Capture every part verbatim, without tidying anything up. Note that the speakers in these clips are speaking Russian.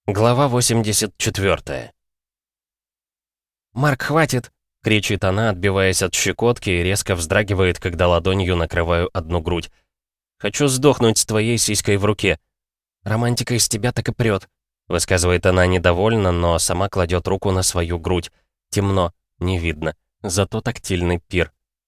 Глава восемьдесят четвёртая. «Марк, хватит!» — кричит она, отбиваясь от щекотки, и резко вздрагивает, когда ладонью накрываю одну грудь. «Хочу сдохнуть с твоей сиськой в руке». «Романтика из тебя так и прёт», — высказывает она недовольно, но сама кладет руку на свою грудь. Темно, не видно, зато тактильный пир.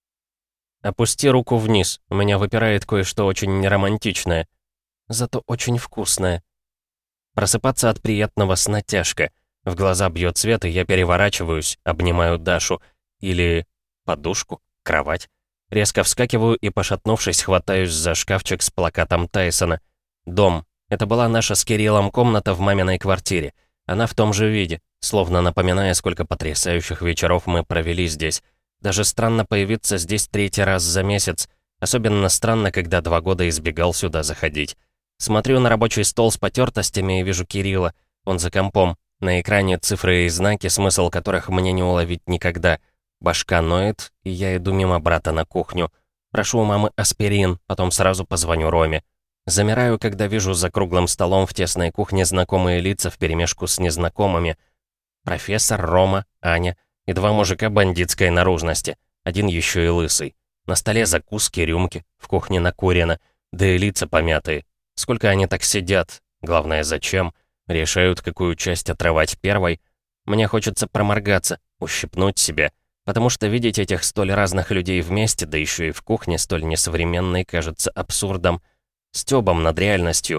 «Опусти руку вниз, у меня выпирает кое-что очень неромантичное, зато очень вкусное». Просыпаться от приятного сна тяжко. В глаза бьет свет, и я переворачиваюсь, обнимаю Дашу. Или подушку, кровать. Резко вскакиваю и, пошатнувшись, хватаюсь за шкафчик с плакатом Тайсона. Дом. Это была наша с Кириллом комната в маминой квартире. Она в том же виде, словно напоминая, сколько потрясающих вечеров мы провели здесь. Даже странно появиться здесь третий раз за месяц. Особенно странно, когда два года избегал сюда заходить. Смотрю на рабочий стол с потертостями и вижу Кирилла. Он за компом. На экране цифры и знаки, смысл которых мне не уловить никогда. Башка ноет, и я иду мимо брата на кухню. Прошу у мамы аспирин, потом сразу позвоню Роме. Замираю, когда вижу за круглым столом в тесной кухне знакомые лица вперемешку с незнакомыми. Профессор, Рома, Аня и два мужика бандитской наружности. Один еще и лысый. На столе закуски, рюмки, в кухне накурено, да и лица помятые. Сколько они так сидят? Главное, зачем? Решают, какую часть отрывать первой. Мне хочется проморгаться, ущипнуть себя, потому что видеть этих столь разных людей вместе, да еще и в кухне столь несовременной, кажется абсурдом, стёбом над реальностью.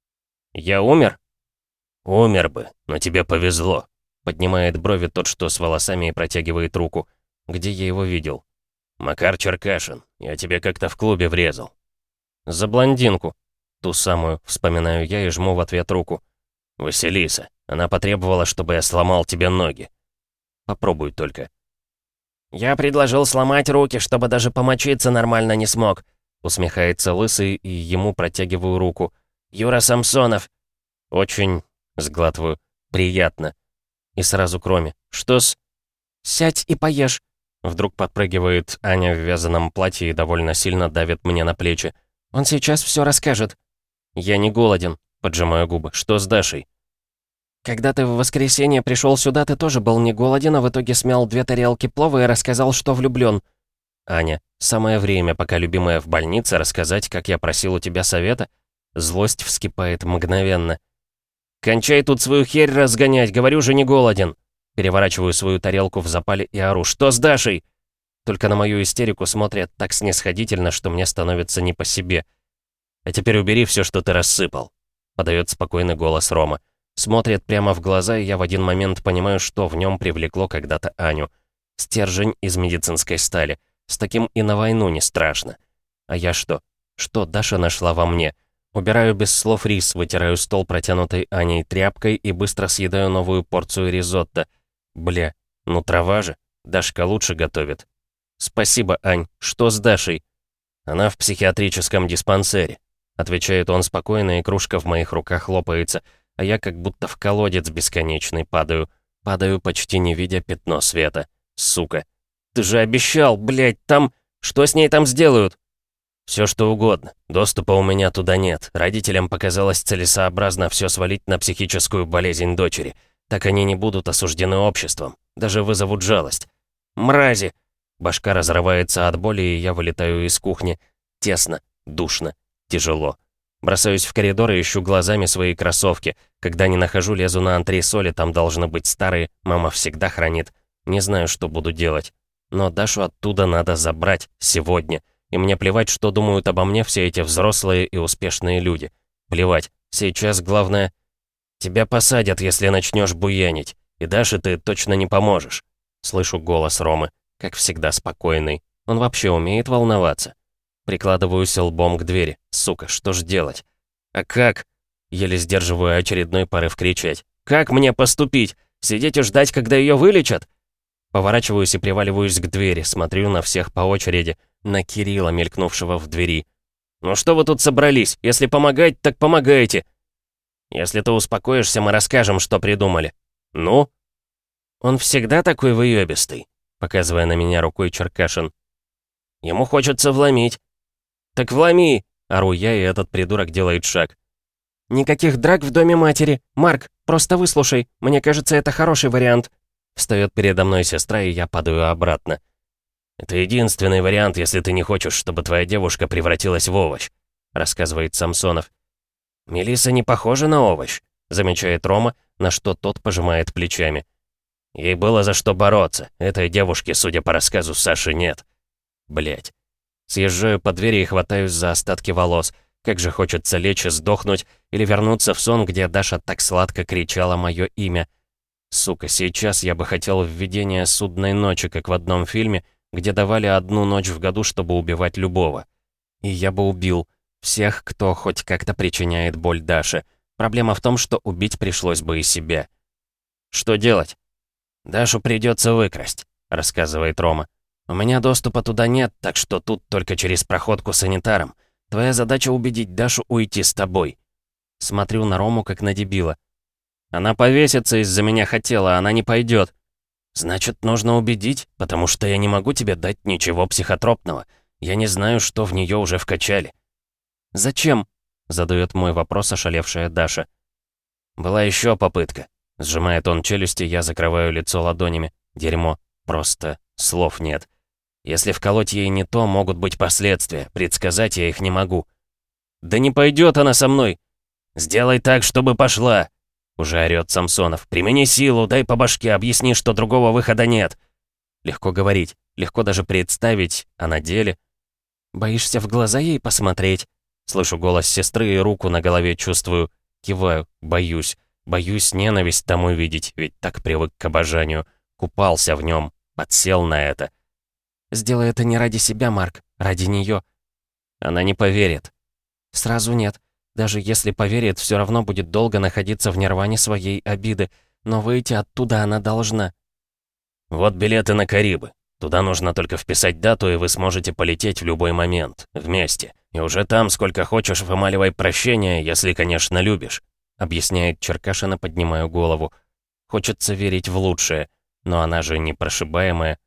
«Я умер?» «Умер бы, но тебе повезло», — поднимает брови тот, что с волосами, и протягивает руку. «Где я его видел?» «Макар Черкашин, я тебе как-то в клубе врезал». «За блондинку». Ту самую, вспоминаю я и жму в ответ руку. «Василиса, она потребовала, чтобы я сломал тебе ноги». «Попробуй только». «Я предложил сломать руки, чтобы даже помочиться нормально не смог», усмехается лысый, и ему протягиваю руку. «Юра Самсонов». «Очень», сглатываю, «приятно». И сразу кроме. «Что с...» «Сядь и поешь». Вдруг подпрыгивает Аня в вязаном платье и довольно сильно давит мне на плечи. «Он сейчас все расскажет». «Я не голоден», — поджимаю губы. «Что с Дашей?» «Когда ты в воскресенье пришел сюда, ты тоже был не голоден, а в итоге смял две тарелки плова и рассказал, что влюблен. «Аня, самое время, пока любимая в больнице, рассказать, как я просил у тебя совета». Злость вскипает мгновенно. «Кончай тут свою херь разгонять, говорю же, не голоден». Переворачиваю свою тарелку в запале и ору. «Что с Дашей?» Только на мою истерику смотрят так снисходительно, что мне становится не по себе. «А теперь убери все, что ты рассыпал», — подает спокойный голос Рома. Смотрит прямо в глаза, и я в один момент понимаю, что в нем привлекло когда-то Аню. Стержень из медицинской стали. С таким и на войну не страшно. А я что? Что Даша нашла во мне? Убираю без слов рис, вытираю стол протянутой Аней тряпкой и быстро съедаю новую порцию ризотто. Бля, ну трава же. Дашка лучше готовит. «Спасибо, Ань. Что с Дашей?» «Она в психиатрическом диспансере», — отвечает он спокойно, и кружка в моих руках лопается, а я как будто в колодец бесконечный падаю. Падаю, почти не видя пятно света. Сука. «Ты же обещал, блядь, там... Что с ней там сделают?» «Все что угодно. Доступа у меня туда нет. Родителям показалось целесообразно все свалить на психическую болезнь дочери. Так они не будут осуждены обществом. Даже вызовут жалость. Мрази!» Башка разрывается от боли, и я вылетаю из кухни. Тесно, душно, тяжело. Бросаюсь в коридор и ищу глазами свои кроссовки. Когда не нахожу, лезу на антресоли, там должны быть старые, мама всегда хранит. Не знаю, что буду делать. Но Дашу оттуда надо забрать сегодня. И мне плевать, что думают обо мне все эти взрослые и успешные люди. Плевать. Сейчас главное... Тебя посадят, если начнешь буянить. И Даше ты точно не поможешь. Слышу голос Ромы. Как всегда спокойный. Он вообще умеет волноваться. Прикладываюсь лбом к двери. Сука, что ж делать? А как? Еле сдерживаю очередной порыв кричать. Как мне поступить? Сидеть и ждать, когда ее вылечат? Поворачиваюсь и приваливаюсь к двери. Смотрю на всех по очереди. На Кирилла, мелькнувшего в двери. «Ну что вы тут собрались? Если помогать, так помогайте!» «Если ты успокоишься, мы расскажем, что придумали». «Ну?» «Он всегда такой выёбистый», — показывая на меня рукой Черкашин. «Ему хочется вломить». «Так вломи!» — ору я, и этот придурок делает шаг. «Никаких драк в доме матери! Марк, просто выслушай! Мне кажется, это хороший вариант!» Встает передо мной сестра, и я падаю обратно. «Это единственный вариант, если ты не хочешь, чтобы твоя девушка превратилась в овощ», рассказывает Самсонов. «Мелисса не похожа на овощ», замечает Рома, на что тот пожимает плечами. «Ей было за что бороться. Этой девушки, судя по рассказу Саши, нет». Блять. Съезжаю по двери и хватаюсь за остатки волос. Как же хочется лечь и сдохнуть, или вернуться в сон, где Даша так сладко кричала мое имя. Сука, сейчас я бы хотел введение судной ночи, как в одном фильме, где давали одну ночь в году, чтобы убивать любого. И я бы убил всех, кто хоть как-то причиняет боль Даше. Проблема в том, что убить пришлось бы и себя. «Что делать?» «Дашу придется выкрасть», — рассказывает Рома. «У меня доступа туда нет, так что тут только через проходку санитаром. Твоя задача убедить Дашу уйти с тобой». Смотрю на Рому, как на дебила. «Она повесится из-за меня хотела, она не пойдет». «Значит, нужно убедить, потому что я не могу тебе дать ничего психотропного. Я не знаю, что в нее уже вкачали». «Зачем?» — задает мой вопрос ошалевшая Даша. «Была еще попытка». Сжимает он челюсти, я закрываю лицо ладонями. Дерьмо. Просто слов нет. Если вколоть ей не то, могут быть последствия. Предсказать я их не могу. «Да не пойдет она со мной!» «Сделай так, чтобы пошла!» Уже орёт Самсонов. «Примени силу, дай по башке, объясни, что другого выхода нет!» Легко говорить, легко даже представить, а на деле... «Боишься в глаза ей посмотреть?» Слышу голос сестры и руку на голове чувствую. Киваю, боюсь. Боюсь ненависть тому видеть, ведь так привык к обожанию. Купался в нем, подсел на это. «Сделай это не ради себя, Марк, ради нее». Она не поверит. «Сразу нет. Даже если поверит, все равно будет долго находиться в нирване своей обиды. Но выйти оттуда она должна». «Вот билеты на Карибы. Туда нужно только вписать дату, и вы сможете полететь в любой момент. Вместе. И уже там сколько хочешь вымаливай прощения, если, конечно, любишь», объясняет Черкашина, поднимаю голову. Хочется верить в лучшее, но она же непрошибаемая.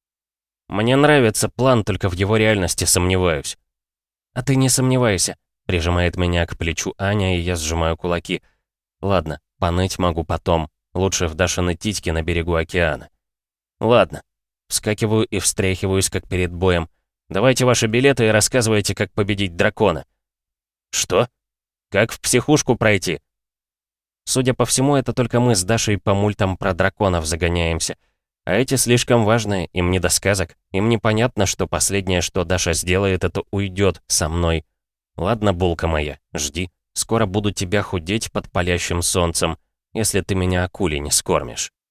«Мне нравится план, только в его реальности сомневаюсь». «А ты не сомневайся», — прижимает меня к плечу Аня, и я сжимаю кулаки. «Ладно, поныть могу потом. Лучше в Дашины титьки на берегу океана». «Ладно». Вскакиваю и встряхиваюсь, как перед боем. «Давайте ваши билеты и рассказывайте, как победить дракона». «Что? Как в психушку пройти?» Судя по всему, это только мы с Дашей по мультам про драконов загоняемся. А эти слишком важные, им не до сказок. Им непонятно, что последнее, что Даша сделает, это уйдет со мной. Ладно, булка моя, жди. Скоро буду тебя худеть под палящим солнцем, если ты меня акулей не скормишь.